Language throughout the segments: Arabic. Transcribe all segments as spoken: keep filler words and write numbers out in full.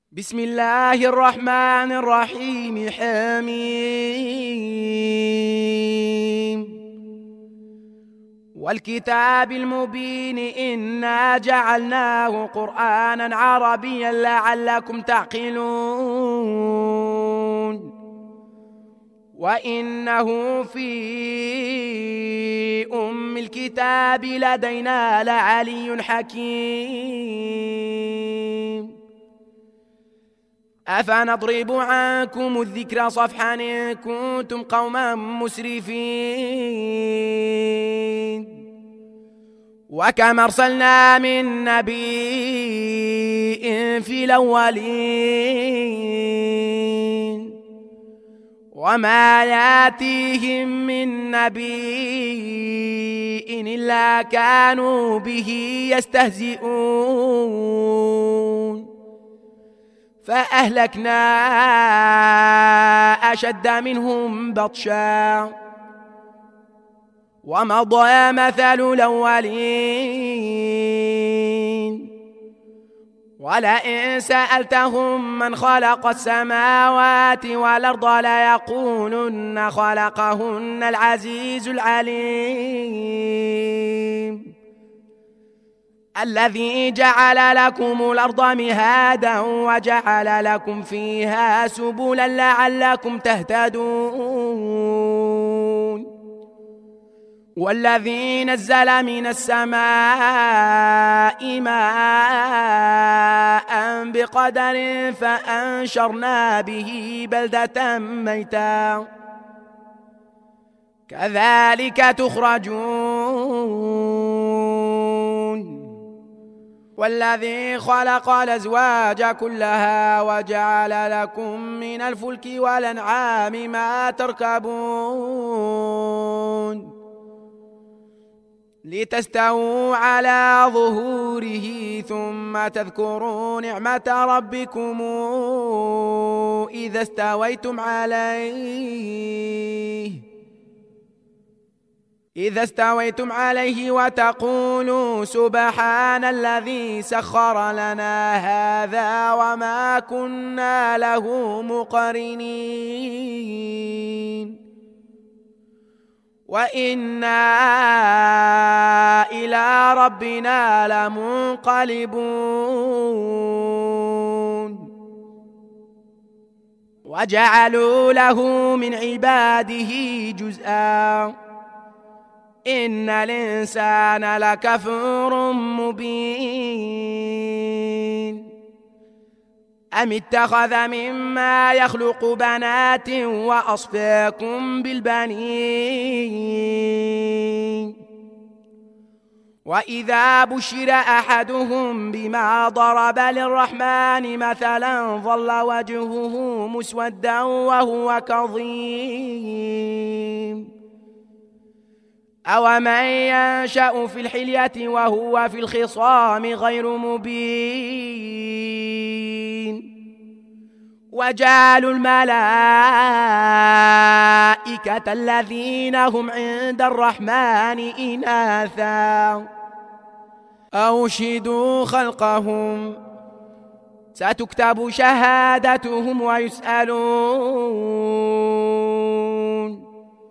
بسم الله الرحمن الرحيم. حميم والكتاب المبين إنا جعلناه قرآنا عربيا لعلكم تعقلون وإنه في أم الكتاب لدينا لعلي حكيم. أفنضرب عنكم الذكر صفحا إن كنتم قوما مسرفين وكم أرسلنا من نبي في الأولين وما ياتيهم من نبي إلا كانوا به يستهزئون فأهلكنا أشد منهم بطشا ومضى مثل الأولين ولئن سألتهم من خلق السماوات والأرض ليقولن خلقهن العزيز العليم الذي جعل لكم الأرض مهادا وجعل لكم فيها سبلا لعلكم تهتدون والذي نزل من السماء ماء بقدر فأنشرنا به بلدة ميتا كذلك تخرجون والذي خلق الأزواج كلها وجعل لكم من الفلك والأنعام ما تركبون لتستووا على ظهوره ثم تذكروا نعمة ربكم إذا استويتم عليه إذا استويتم عليه وتقولوا سبحان الذي سخر لنا هذا وما كنا له مقرنين وإنا إلى ربنا لمنقلبون وجعلوا له من عباده جزءا إن الإنسان لكفور مبين أم اتخذ مما يخلق بنات وأصفاكم بالبنين وإذا بشر أحدهم بما ضرب للرحمن مثلا ظل وجهه مسودا وهو كظيم أومن ينشأ في الحلية وهو في الخصام غير مبين وجعلوا الملائكة الذين هم عند الرحمن إناثا أوشهدوا خلقهم ستكتب شهادتهم ويسألون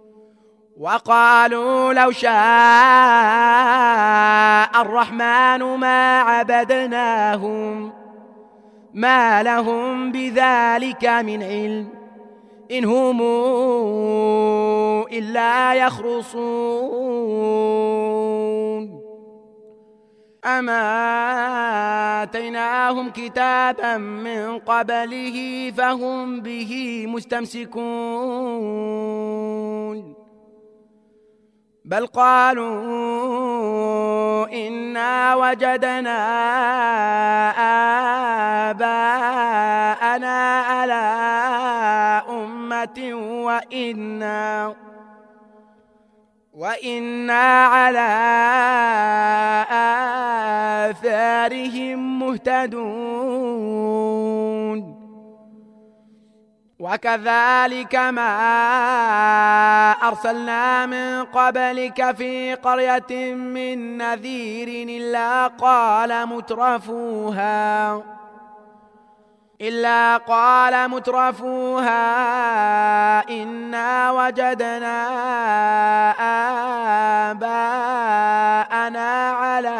وقالوا لو شاء الرحمن ما عبدناهم ما لهم بذلك من علم إن هم إلا يخرصون أما آتيناهم كتابا من قبله فهم به مستمسكون بل قالوا إنا وجدنا آباءنا على أمة وإنا وإنا على آثارهم مهتدون وكذلك ما أرسلنا من قبلك في قرية من نذير إلا قال مترفوها إلا قال مترفوها إنا وجدنا آباءنا على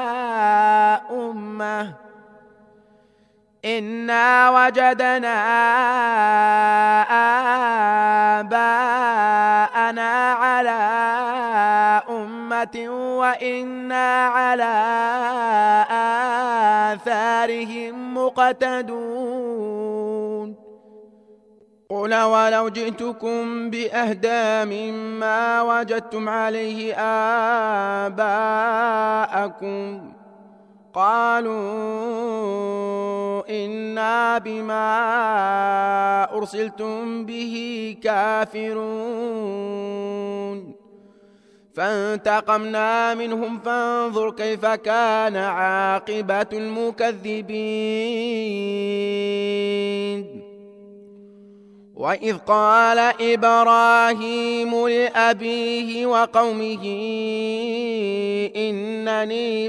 أمة إنا وجدنا آباءنا على أمة وإنا على آثارهم مقتدون قل ولو جئتكم بأهدى مما وجدتم عليه آباءكم قالوا إنا بما أرسلتم به كافرون فانتقمنا منهم فانظر كيف كان عاقبة المكذبين وإذ قال إبراهيم لأبيه وقومه إنني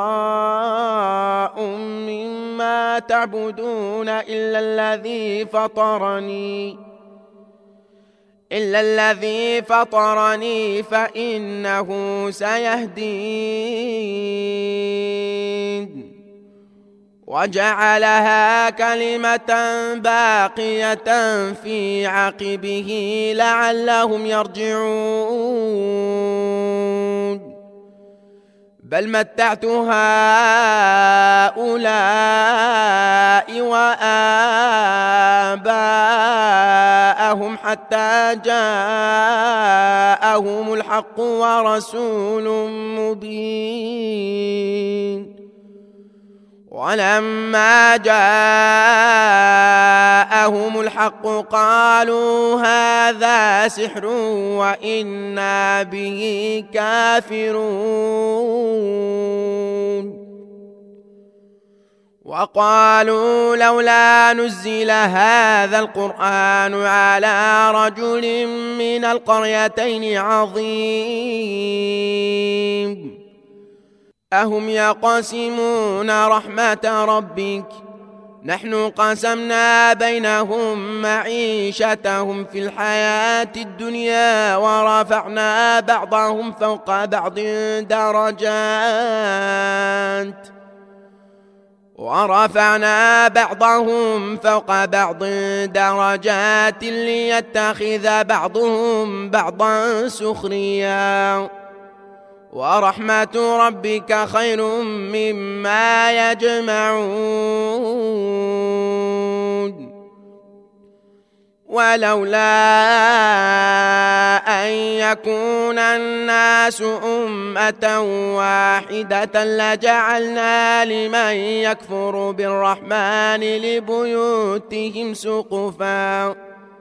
براء مما تعبدون إلا الذي فطرني إلا الذي فطرني فإنه سيهدين وجعلها كلمة باقية في عقبه لعلهم يرجعون بل متعت هؤلاء وآباءهم حتى جاءهم الحق ورسول مبين ولما جاءهم الحق قالوا هذا سحر وإنا به كافرون وقالوا لولا نزل هذا القرآن على رجل من القريتين عظيم أهم يقسمون رحمة ربك نحن قسمنا بينهم معيشتهم في الحياة الدنيا ورفعنا بعضهم فوق بعض درجات ورفعنا بعضهم فوق بعض درجات ليتخذ بعضهم بعضا سخريا ورحمة ربك خير مما يجمعون ولولا أن يكون الناس أمة واحدة لجعلنا لمن يكفر بالرحمن لبيوتهم سقفا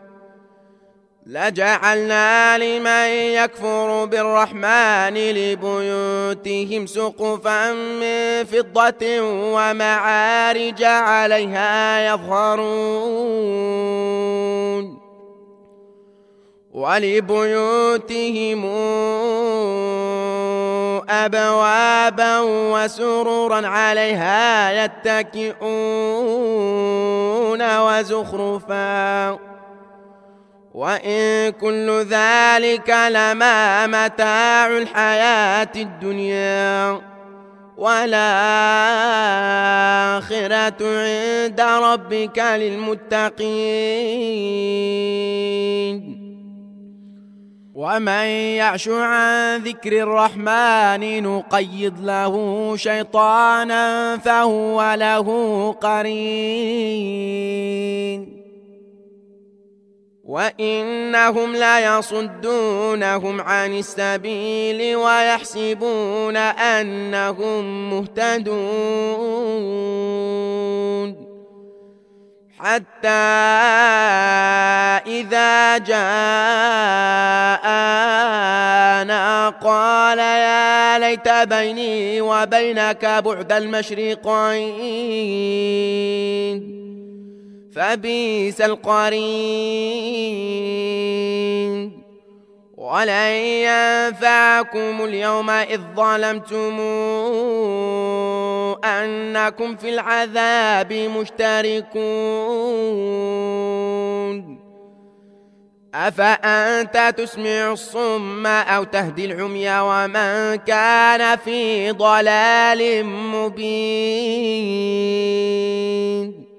لجعلنا لمن يكفر بالرحمن لبيوتهم سقفا من فضة ومعارج عليها يظهرون ولبيوتهم أبوابا وسررا عليها يتكئون وزخرفا وإن كل ذلك لما متاع الحياة الدنيا والآخرة عند ربك للمتقين ومن يعش عن ذكر الرحمن نقيض له شيطانا فهو له قرين وإنهم ليصدونهم عن السبيل ويحسبون أنهم مهتدون حتى إذا جاءنا قال يا ليت بيني وبينك بعد المشرقين فبئس القرين ولن ينفعكم اليوم إذ ظلمتم أنكم في العذاب مشتركون أفأنت تسمع الصم أو تهدي العمي ومن كان في ضلال مبين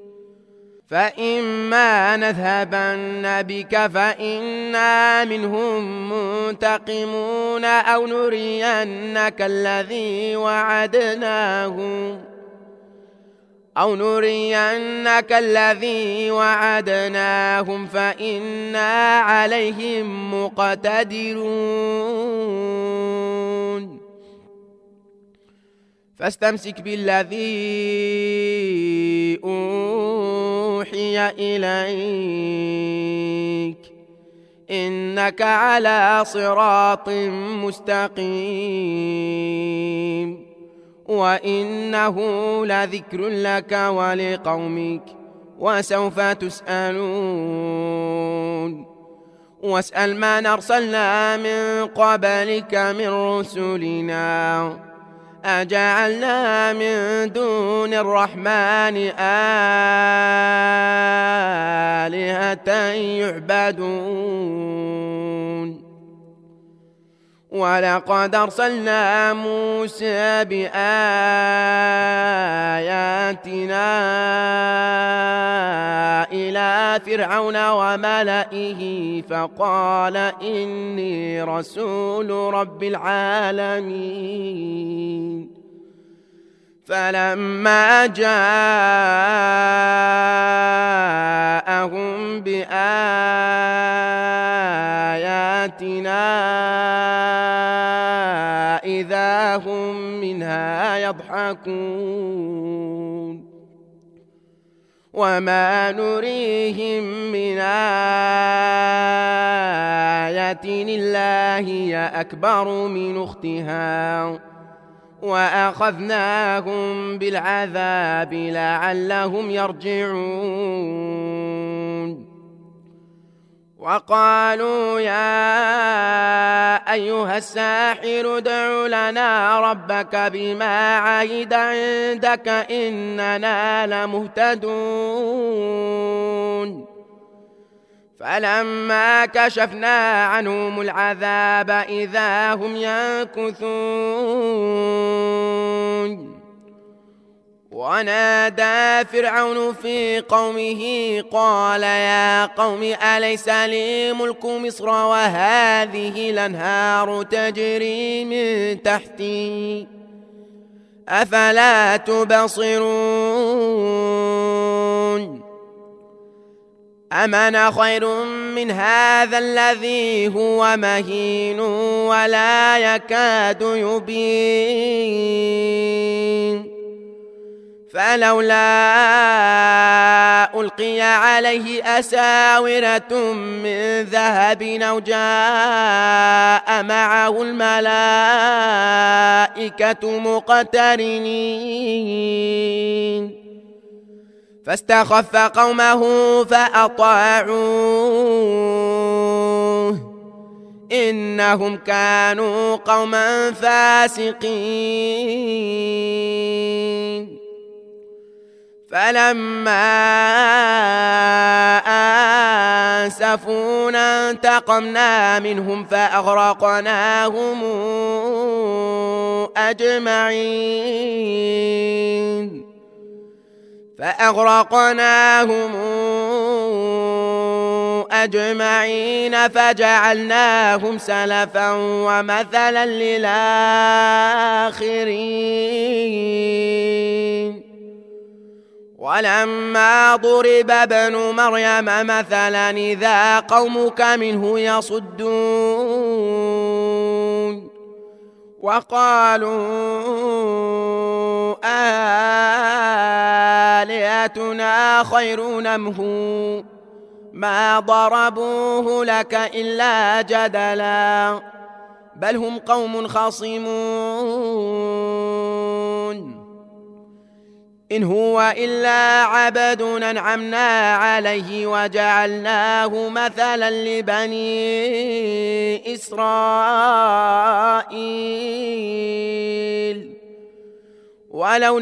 فإما نذهبن بك فإنا منهم منتقمون أو نرينك الذي وعدناهم أو نرينك الذي وعدناهم فإنا عليهم مقتدرون فاستمسك بالذي أوحي إليك إنك على صراط مستقيم وإنه لذكر لك ولقومك وسوف تسألون واسأل من أرسلنا من قبلك من رسلنا أجعلنا من دون الرحمن آلهة يعبدون ولقد أرسلنا موسى بآياتنا إلى فرعون وملئه فقال إني رسول رب العالمين فلما جاءهم بآياتنا إذا هم منها يضحكون وما نريهم من آية إلا هي أكبر من أختها وأخذناهم بالعذاب لعلهم يرجعون وقالوا يا أيها الساحر ادع لنا ربك بما عهد عندك إننا لمهتدون فلما كشفنا عنهم العذاب إذا هم ينكثون ونادى فرعون في قومه قال يا قوم أليس لي ملك مصر وهذه الأنهار تجري من تحتي أفلا تبصرون أمن خير من هذا الذي هو مهين ولا يكاد يبين فلولا ألقي عليه أساورة من ذهب أو جاء معه الملائكة مقترنين فاستخف قومه فأطاعوه إنهم كانوا قوما فاسقين فلما آسفونا انتقمنا منهم فأغرقناهم أجمعين فأغرقناهم أجمعين فجعلناهم سلفا ومثلا للآخرين ولما ضرب ابن مريم مثلا إذا قومك منه يصدون وقالوا آلهتنا خير أم هو ما ضربوه لك إلا جدلا بل هم قوم خصمون إن هو إلا عبد أنعمنا عليه وجعلناه مثلا لبني إسرائيل ولو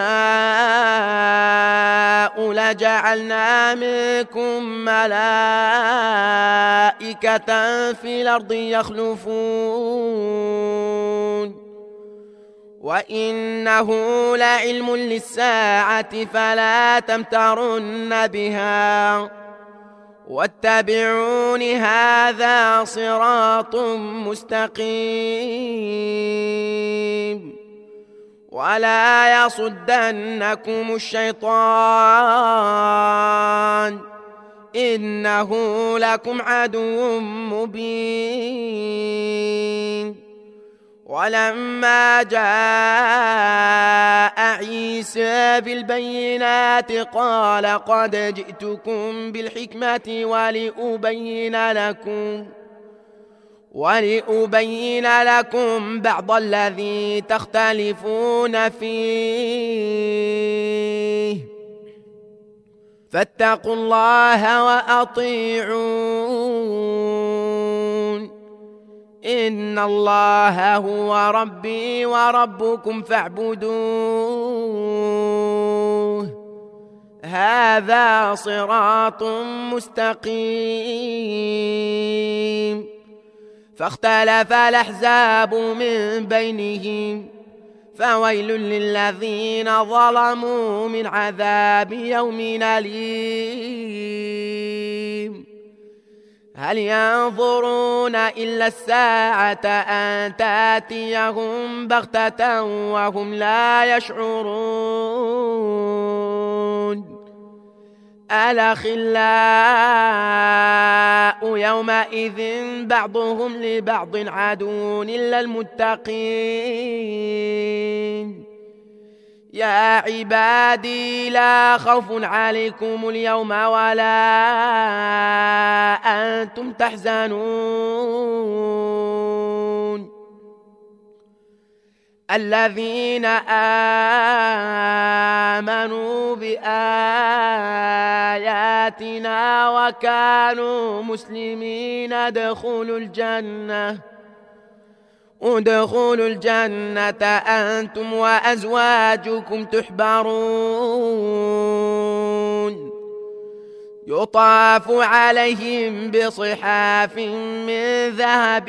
نشاء لجعلنا منكم ملائكة في الأرض يخلفون وإنه لعلم للساعة فلا تمترن بها واتبعون هذا صراط مستقيم ولا يصدنكم الشيطان إنه لكم عدو مبين ولما جاء عيسى بالبينات قال قد جئتكم بالحكمة ولأبين لكم ولأبين لكم بعض الذي تختلفون فيه فاتقوا الله وأطيعون إن الله هو ربي وربكم فاعبدوه هذا صراط مستقيم فاختلف الأحزاب من بينهم فويل للذين ظلموا من عذاب يوم أليم هل ينظرون إلا الساعة أن تأتيهم بغتة وهم لا يشعرون الأخلاء يومئذ بعضهم لبعض عدو إلا المتقين يا عبادي لا خوف عليكم اليوم ولا أنتم تحزنون الذين آمنوا بآياتنا وكانوا مسلمين ادخلوا الجنة ادخلوا الجنة أنتم وأزواجكم تحبرون يطاف عليهم بصحاف من ذهب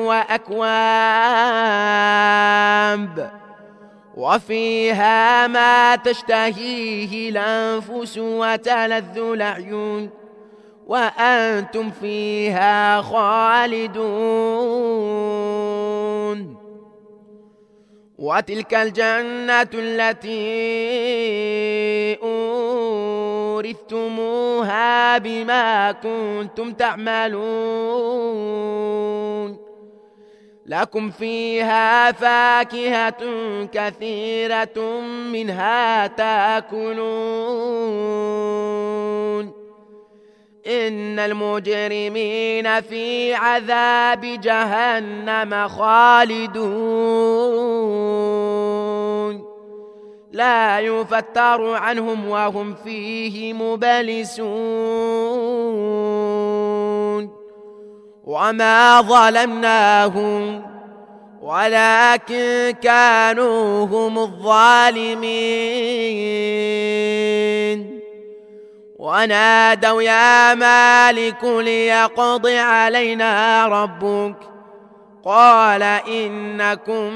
وأكواب وفيها ما تشتهيه الأنفس وتلذ الأعين وأنتم فيها خالدون وتلك الجنة التي أورثتموها بما كنتم تعملون لكم فيها فاكهة كثيرة منها تأكلون إن المجرمين في عذاب جهنم خالدون لا يفتر عنهم وهم فيه مبلسون وما ظلمناهم ولكن كانوا هم الظالمين ونادوا يا مالك ليقض علينا ربك قال إنكم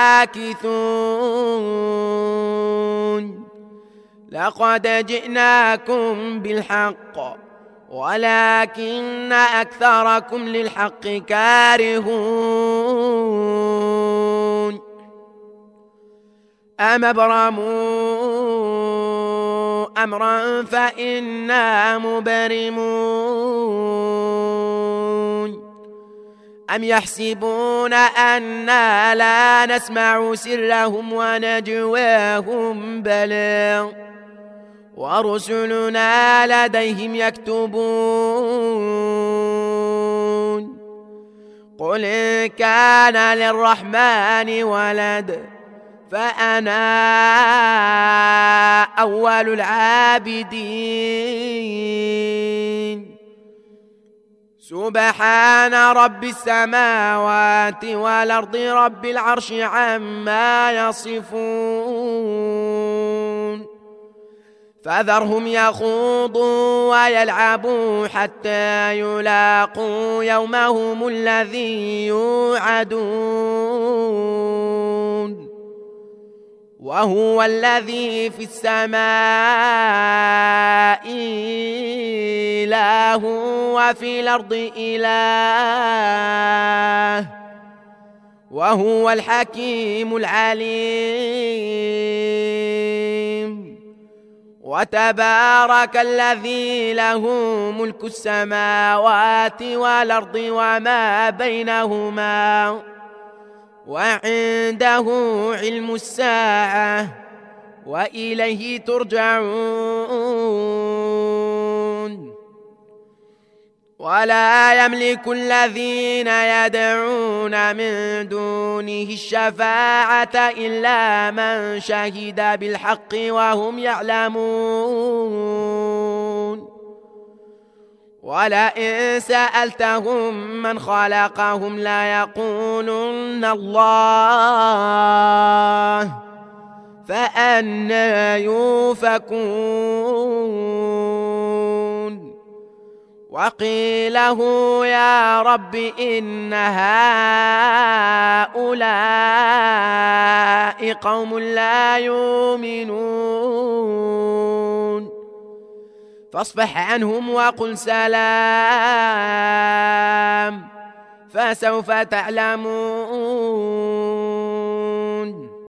ماكثون لقد جئناكم بالحق ولكن أكثركم للحق كارهون أم أبرموا أمرا فإنا مبرمون أم يحسبون أنا لا نسمع سرهم ونجواهم بلى ورسلنا لديهم يكتبون قل إن كان للرحمن ولد فأنا أول العابدين. سبحان رب السماوات والأرض رب العرش عما يصفون. فذرهم يخوضوا ويلعبوا حتى يلاقوا يومهم الذي يوعدون. وهو الذي في السماء إله وفي الأرض إله وهو الحكيم العليم. وتبارك الذي له ملك السماوات والأرض وما بينهما وعنده علم الساعة وإليه ترجعون. ولا يملك الذين يدعون من دونه الشفاعة إلا من شهد بالحق وهم يعلمون. ولئن سألتهم من خلقهم ليقولن الله فأنى يؤفكون. وقيله يا رب إن هؤلاء قوم لا يؤمنون فاصفح عنهم وقل سلام فسوف تعلمون.